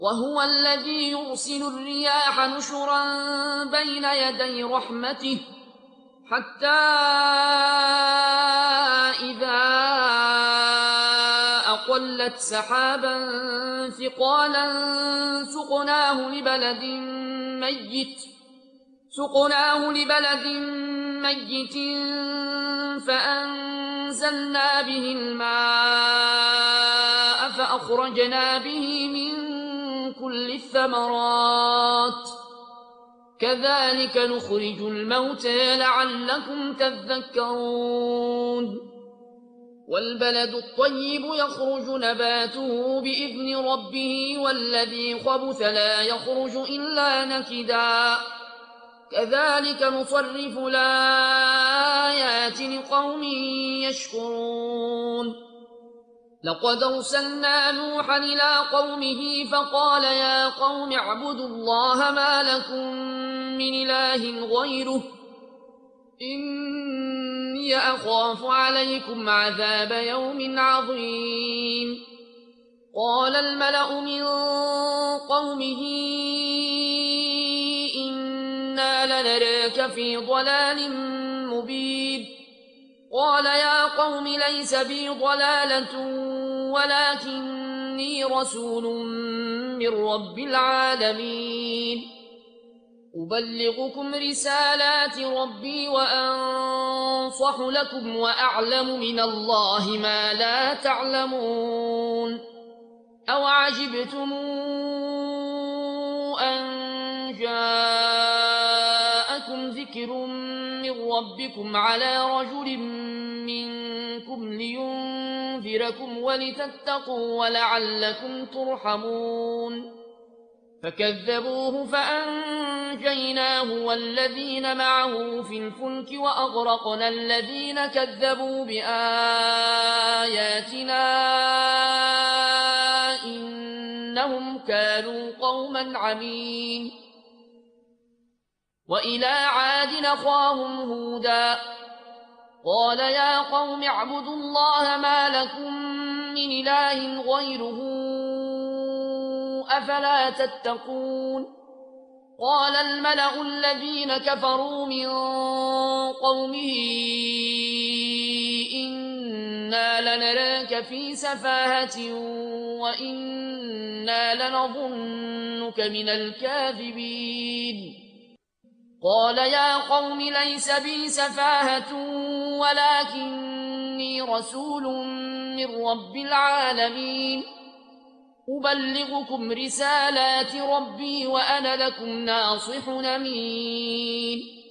وهو الذي يرسل الرياح نشرا بين يدي رحمته حتى إذا أقلت سحابا ثقالا سقناه لبلد ميت فأنزلنا به الماء فأخرجنا به من كل الثمرات كذلك نخرج الموتى لعلكم تذكرون والبلد الطيب يخرج نباته بإذن ربه والذي خبث لا يخرج إلا نكدا كذلك نصرف الآيات لقوم يشكرون لقد أرسلنا نوحا إلى قومه فقال يا قوم اعبدوا الله ما لكم من إله غيره إني أخاف عليكم عذاب يوم عظيم قال الملأ من قومه إنا لنراك في ضلال مبين قال يا قوم ليس بي ضلالة ولكني رسول من رب العالمين أبلغكم رسالات ربي وأنصح لكم وأعلم من الله ما لا تعلمون أو عجبتم أن جاءكم ذكر من ربكم على رجل منكم لينذركم ولتتقوا ولعلكم ترحمون فكذبوه فأنجيناه والذين معه في الفلك وأغرقنا الذين كذبوا بآياتنا إنهم كانوا قوما عمين وإلى عاد أخاهم هودا قال يا قوم اعبدوا الله ما لكم من إله غيره أفلا تتقون قال الملأ الذين كفروا من قومه إنا لنراك في سفاهة وإنا لنظنك من الكاذبين قال يا قوم ليس بي سفاهة ولكني رسول من رب العالمين أبلغكم رسالات ربي وأنا لكم ناصح أمين